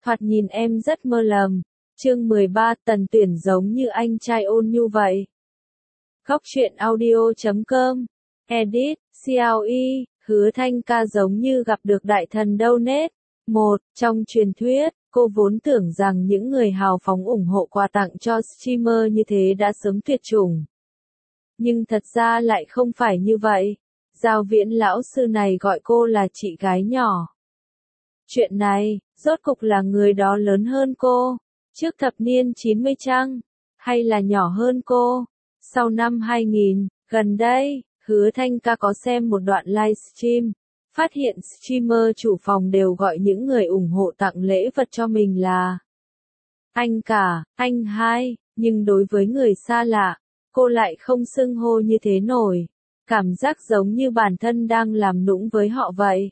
Thoạt nhìn em rất mơ lầm. Chương 13, Tần Tuyển giống như anh trai ôn nhu vậy. Góc truyện audio.com. Edit, CLE, Hứa Thanh Ca giống như gặp được đại thần đâu nết. Trong truyền thuyết, cô vốn tưởng rằng những người hào phóng ủng hộ quà tặng cho streamer như thế đã sớm tuyệt chủng. Nhưng thật ra lại không phải như vậy. Giao Viễn lão sư này gọi cô là chị gái nhỏ. Chuyện này, rốt cục là người đó lớn hơn cô, trước thập niên 90 chăng? Hay là nhỏ hơn cô? Sau năm 2000, gần đây, Hứa Thanh Ca có xem một đoạn livestream, phát hiện streamer chủ phòng đều gọi những người ủng hộ tặng lễ vật cho mình là anh cả, anh hai, nhưng đối với người xa lạ, cô lại không xưng hô như thế nổi. Cảm giác giống như bản thân đang làm nũng với họ vậy.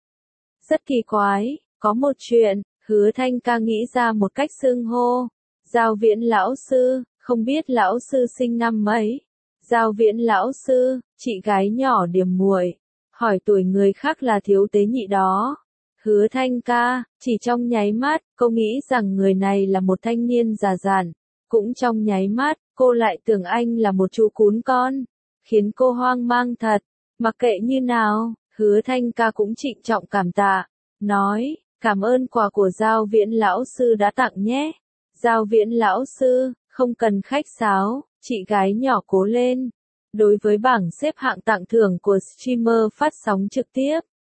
Rất kỳ quái, có một chuyện, Hứa Thanh Ca nghĩ ra một cách xưng hô. Giao Viễn lão sư, không biết lão sư sinh năm mấy. Giao Viễn lão sư, chị gái nhỏ Điềm Muội, hỏi tuổi người khác là thiếu tế nhị đó. Hứa Thanh Ca, chỉ trong nháy mắt, cô nghĩ rằng người này là một thanh niên già dặn. Cũng trong nháy mắt, cô lại tưởng anh là một chú cún con. Khiến cô hoang mang thật. Mặc kệ như nào, Hứa Thanh Ca cũng trịnh trọng cảm tạ. Nói, cảm ơn quà của Giao Viễn lão sư đã tặng nhé. Giao Viễn lão sư, không cần khách sáo, chị gái nhỏ cố lên. Đối với bảng xếp hạng tặng thưởng của streamer phát sóng trực tiếp,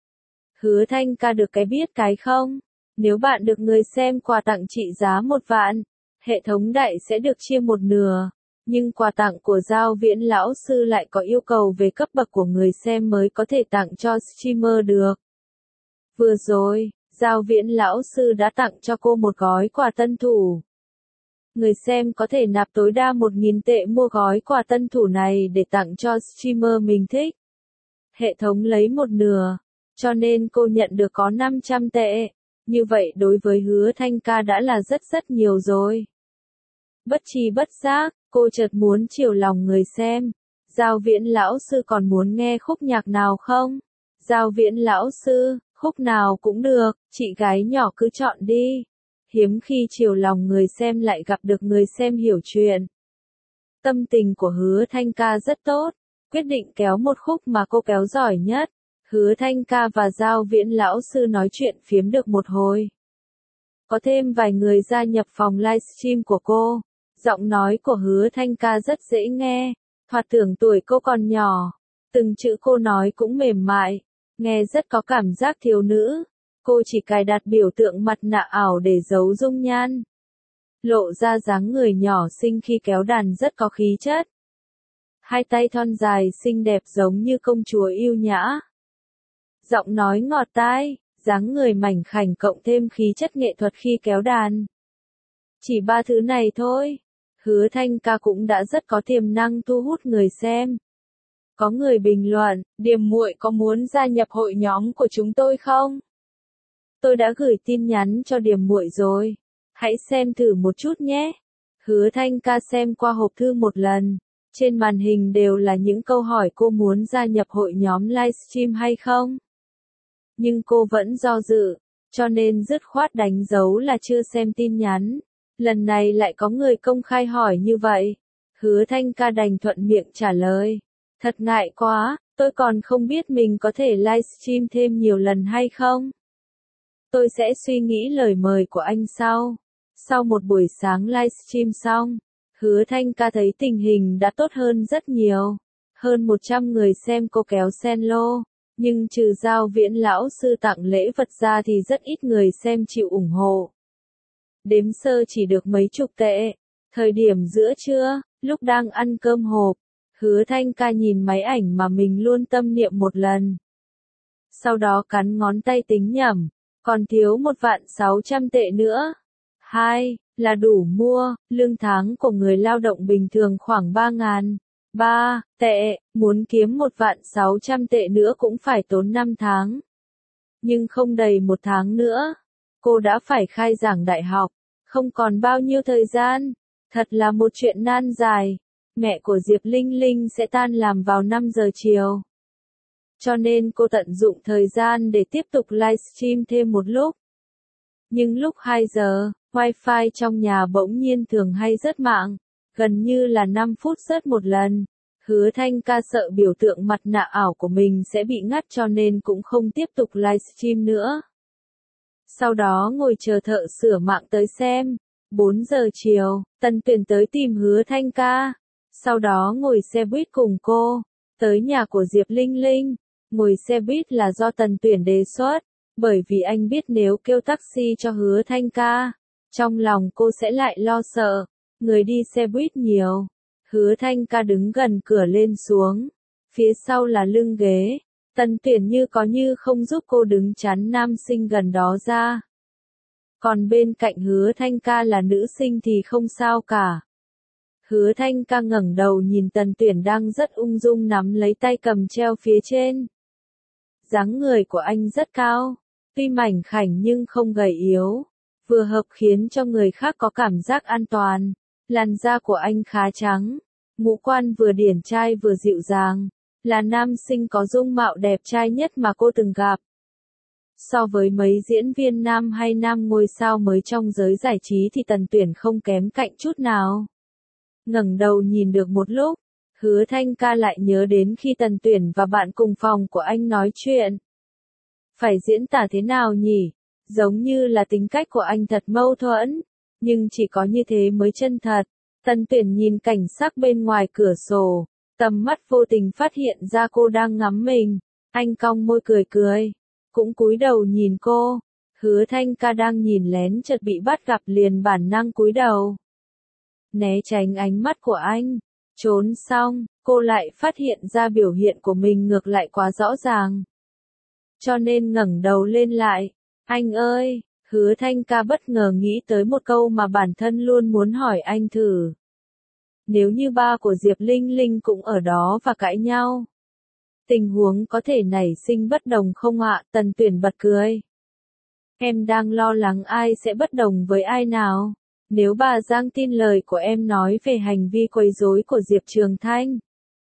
Hứa Thanh Ca được cái biết cái không. Nếu bạn được người xem quà tặng trị giá 1 vạn, hệ thống đại sẽ được chia một nửa. Nhưng quà tặng của Giao Viễn lão sư lại có yêu cầu về cấp bậc của người xem mới có thể tặng cho streamer được. Vừa rồi, Giao Viễn lão sư đã tặng cho cô một gói quà tân thủ. Người xem có thể nạp tối đa 1.000 tệ mua gói quà tân thủ này để tặng cho streamer mình thích. Hệ thống lấy một nửa, cho nên cô nhận được có 500 tệ. Như vậy đối với Hứa Thanh Ca đã là rất nhiều rồi. Bất tri bất giác, cô chợt muốn chiều lòng người xem. Giao Viễn lão sư còn muốn nghe khúc nhạc nào không? Giao Viễn lão sư, khúc nào cũng được, chị gái nhỏ cứ chọn đi. Hiếm khi chiều lòng người xem lại gặp được người xem hiểu chuyện. Tâm tình của Hứa Thanh Ca rất tốt, quyết định kéo một khúc mà cô kéo giỏi nhất. Hứa Thanh Ca và Giao Viễn lão sư nói chuyện phiếm được một hồi. Có thêm vài người gia nhập phòng livestream của cô. Giọng nói của Hứa Thanh Ca rất dễ nghe, thoạt tưởng tuổi cô còn nhỏ. Từng chữ cô nói cũng mềm mại, nghe rất có cảm giác thiếu nữ. Cô chỉ cài đặt biểu tượng mặt nạ ảo để giấu dung nhan. Lộ ra dáng người nhỏ xinh khi kéo đàn rất có khí chất. Hai tay thon dài xinh đẹp giống như công chúa yêu nhã. Giọng nói ngọt tai, dáng người mảnh khảnh cộng thêm khí chất nghệ thuật khi kéo đàn. Chỉ 3 thứ này thôi, Hứa Thanh Ca cũng đã rất có tiềm năng thu hút người xem. Có người bình luận, Điềm Muội có muốn gia nhập hội nhóm của chúng tôi không? Tôi đã gửi tin nhắn cho Điềm Muội rồi. Hãy xem thử một chút nhé. Hứa Thanh Ca xem qua hộp thư một lần. Trên màn hình đều là những câu hỏi cô muốn gia nhập hội nhóm livestream hay không. Nhưng cô vẫn do dự, cho nên dứt khoát đánh dấu là chưa xem tin nhắn. Lần này lại có người công khai hỏi như vậy. Hứa Thanh Ca đành thuận miệng trả lời. Thật ngại quá, tôi còn không biết mình có thể livestream thêm nhiều lần hay không. Tôi sẽ suy nghĩ lời mời của anh sau. Sau một buổi sáng livestream xong, Hứa Thanh Ca thấy tình hình đã tốt hơn rất nhiều. Hơn 100 người xem cô kéo sen lô. Nhưng trừ Giao Viễn lão sư tặng lễ vật ra thì rất ít người xem chịu ủng hộ. Đếm sơ chỉ được mấy chục tệ. Thời điểm giữa trưa, lúc đang ăn cơm hộp, Hứa Thanh Ca nhìn máy ảnh mà mình luôn tâm niệm một lần. Sau đó cắn ngón tay tính nhẩm, còn thiếu 1.600.000 tệ nữa. 2, là đủ mua, lương tháng của người lao động bình thường khoảng 3.000 tệ, muốn kiếm 1.600.000 tệ nữa cũng phải tốn 5 tháng. Nhưng không đầy 1 tháng nữa, cô đã phải khai giảng đại học, không còn bao nhiêu thời gian, thật là một chuyện nan dài. Mẹ của Diệp Linh Linh sẽ tan làm vào 5 giờ chiều. Cho nên cô tận dụng thời gian để tiếp tục livestream thêm một lúc. Nhưng lúc 2 giờ, wifi trong nhà bỗng nhiên thường hay rớt mạng, gần như là 5 phút rớt một lần. Hứa Thanh Ca sợ biểu tượng mặt nạ ảo của mình sẽ bị ngắt cho nên cũng không tiếp tục livestream nữa. Sau đó ngồi chờ thợ sửa mạng tới xem. 4 giờ chiều, Tần Tuyển tới tìm Hứa Thanh Ca. Sau đó ngồi xe buýt cùng cô, tới nhà của Diệp Linh Linh. Ngồi xe buýt là do Tần Tuyển đề xuất, bởi vì anh biết nếu kêu taxi cho Hứa Thanh Ca, trong lòng cô sẽ lại lo sợ, người đi xe buýt nhiều. Hứa Thanh Ca đứng gần cửa lên xuống, phía sau là lưng ghế. Tần Tuyển như có như không giúp cô đứng chắn nam sinh gần đó ra. Còn bên cạnh Hứa Thanh Ca là nữ sinh thì không sao cả. Hứa Thanh Ca ngẩng đầu nhìn Tần Tuyển đang rất ung dung nắm lấy tay cầm treo phía trên. Dáng người của anh rất cao, tuy mảnh khảnh nhưng không gầy yếu, vừa hợp khiến cho người khác có cảm giác an toàn. Làn da của anh khá trắng, ngũ quan vừa điển trai vừa dịu dàng, là nam sinh có dung mạo đẹp trai nhất mà cô từng gặp. So với mấy diễn viên nam hay nam ngôi sao mới trong giới giải trí thì Tần Tuyển không kém cạnh chút nào. Ngẩng đầu nhìn được một lúc, Hứa Thanh Ca lại nhớ đến khi Tần Tuyển và bạn cùng phòng của anh nói chuyện. Phải diễn tả thế nào nhỉ? Giống như là tính cách của anh thật mâu thuẫn, nhưng chỉ có như thế mới chân thật. Tần Tuyển nhìn cảnh sắc bên ngoài cửa sổ, tầm mắt vô tình phát hiện ra cô đang ngắm mình. Anh cong môi cười cười, cũng cúi đầu nhìn cô. Hứa Thanh Ca đang nhìn lén chợt bị bắt gặp liền bản năng cúi đầu, né tránh ánh mắt của anh. Trốn xong, cô lại phát hiện ra biểu hiện của mình ngược lại quá rõ ràng, cho nên ngẩng đầu lên lại. Anh ơi! Hứa Thanh Ca bất ngờ nghĩ tới một câu mà bản thân luôn muốn hỏi anh thử. Nếu như ba của Diệp Linh Linh cũng ở đó và cãi nhau, tình huống có thể nảy sinh bất đồng không ạ? Tần Tuyển bật cười. Em đang lo lắng ai sẽ bất đồng với ai nào? Nếu bà Giang tin lời của em nói về hành vi quấy rối của Diệp Trường Thanh,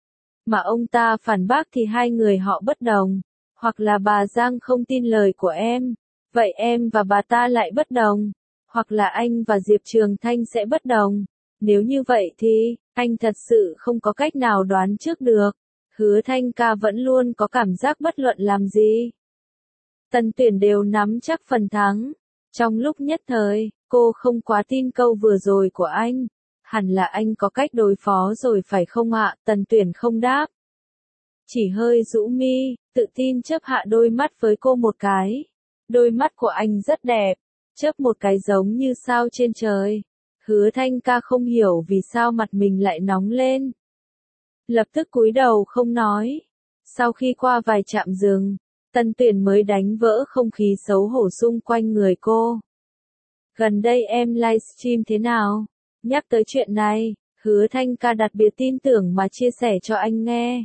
mà ông ta phản bác thì hai người họ bất đồng. Hoặc là bà Giang không tin lời của em, vậy em và bà ta lại bất đồng. Hoặc là anh và Diệp Trường Thanh sẽ bất đồng. Nếu như vậy thì, anh thật sự không có cách nào đoán trước được. Hứa Thanh Ca vẫn luôn có cảm giác bất luận làm gì, Tần Tuyển đều nắm chắc phần thắng. Trong lúc nhất thời, cô không quá tin câu vừa rồi của anh. Hẳn là anh có cách đối phó rồi phải không ạ? Tần Tuyển không đáp, chỉ hơi rũ mi, tự tin chớp hạ đôi mắt với cô một cái. Đôi mắt của anh rất đẹp, chớp một cái giống như sao trên trời. Hứa Thanh Ca không hiểu vì sao mặt mình lại nóng lên, lập tức cúi đầu không nói. Sau khi qua vài trạm dừng, Tần Tuyển mới đánh vỡ không khí xấu hổ xung quanh người cô. Gần đây em livestream thế nào? Nhắc tới chuyện này, Hứa Thanh Ca đặc biệt tin tưởng mà chia sẻ cho anh nghe.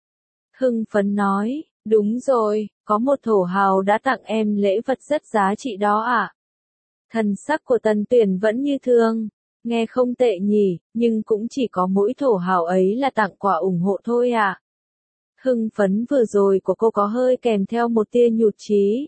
Hưng phấn nói, đúng rồi, có một thổ hào đã tặng em lễ vật rất giá trị đó ạ. Thần sắc của Tần Tuyển vẫn như thường, nghe không tệ nhỉ, nhưng cũng chỉ có mỗi thổ hào ấy là tặng quà ủng hộ thôi ạ. Hưng phấn vừa rồi của cô có hơi kèm theo một tia nhụt chí.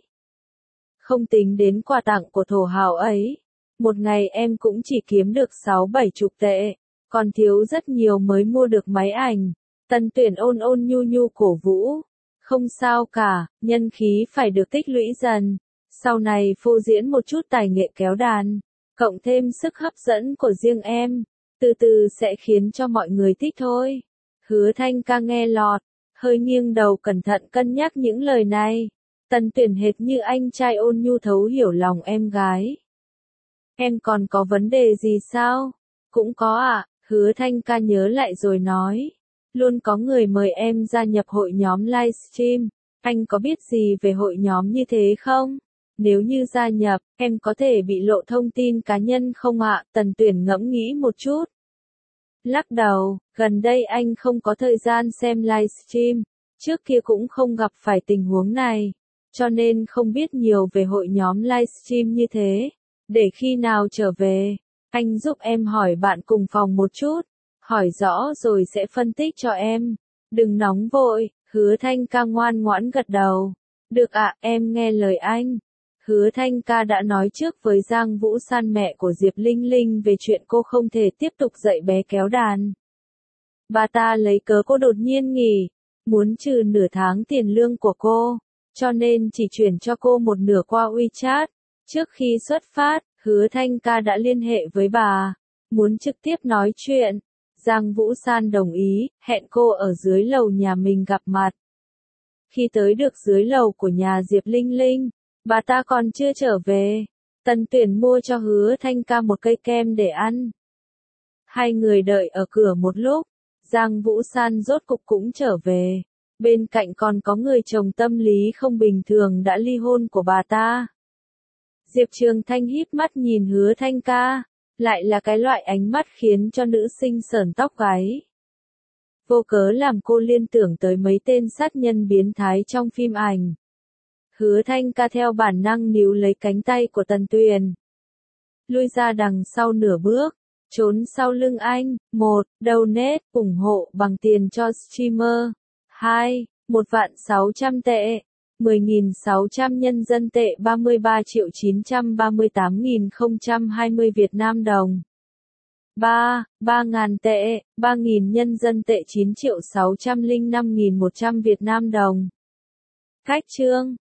Không tính đến quà tặng của thổ hào ấy, một ngày em cũng chỉ kiếm được 6-7 chục tệ, còn thiếu rất nhiều mới mua được máy ảnh. Tần Tuyển ôn ôn nhu nhu cổ vũ. Không sao cả, nhân khí phải được tích lũy dần. Sau này phô diễn một chút tài nghệ kéo đàn, cộng thêm sức hấp dẫn của riêng em, từ từ sẽ khiến cho mọi người thích thôi. Hứa Thanh Ca nghe lọt, hơi nghiêng đầu cẩn thận cân nhắc những lời này. Tần Tuyển hệt như anh trai ôn nhu thấu hiểu lòng em gái. Em còn có vấn đề gì sao? Cũng có ạ, Hứa Thanh Ca nhớ lại rồi nói. Luôn có người mời em gia nhập hội nhóm livestream. Anh có biết gì về hội nhóm như thế không? Nếu như gia nhập, em có thể bị lộ thông tin cá nhân không ạ? Tần Tuyển ngẫm nghĩ một chút. Lắc đầu, gần đây anh không có thời gian xem livestream. Trước kia cũng không gặp phải tình huống này, cho nên không biết nhiều về hội nhóm livestream như thế. Để khi nào trở về, anh giúp em hỏi bạn cùng phòng một chút. Hỏi rõ rồi sẽ phân tích cho em. Đừng nóng vội, Hứa Thanh Ca ngoan ngoãn gật đầu. Được ạ, em nghe lời anh. Hứa Thanh Ca đã nói trước với Giang Vũ San mẹ của Diệp Linh Linh về chuyện cô không thể tiếp tục dạy bé kéo đàn. Bà ta lấy cớ cô đột nhiên nghỉ, muốn trừ nửa tháng tiền lương của cô, cho nên chỉ chuyển cho cô một nửa qua WeChat. Trước khi xuất phát, Hứa Thanh Ca đã liên hệ với bà, muốn trực tiếp nói chuyện. Giang Vũ San đồng ý, hẹn cô ở dưới lầu nhà mình gặp mặt. Khi tới được dưới lầu của nhà Diệp Linh Linh, bà ta còn chưa trở về. Tần Tuyển mua cho Hứa Thanh Ca một cây kem để ăn. Hai người đợi ở cửa một lúc, Giang Vũ San rốt cục cũng trở về. Bên cạnh còn có người chồng tâm lý không bình thường đã ly hôn của bà ta. Diệp Trường Thanh híp mắt nhìn Hứa Thanh Ca, lại là cái loại ánh mắt khiến cho nữ sinh sởn tóc gáy. Vô cớ làm cô liên tưởng tới mấy tên sát nhân biến thái trong phim ảnh. Hứa Thanh Ca theo bản năng níu lấy cánh tay của Tần Tuyền. Lui ra đằng sau nửa bước, trốn sau lưng anh. 1. Donate, ủng hộ bằng tiền cho streamer. 2. 1.600.000 tệ. 10.600 nhân dân tệ 33.938.020 Việt Nam đồng. 3. 3.000 tệ, 3.000 nhân dân tệ 9.605.100 Việt Nam đồng. Cách chương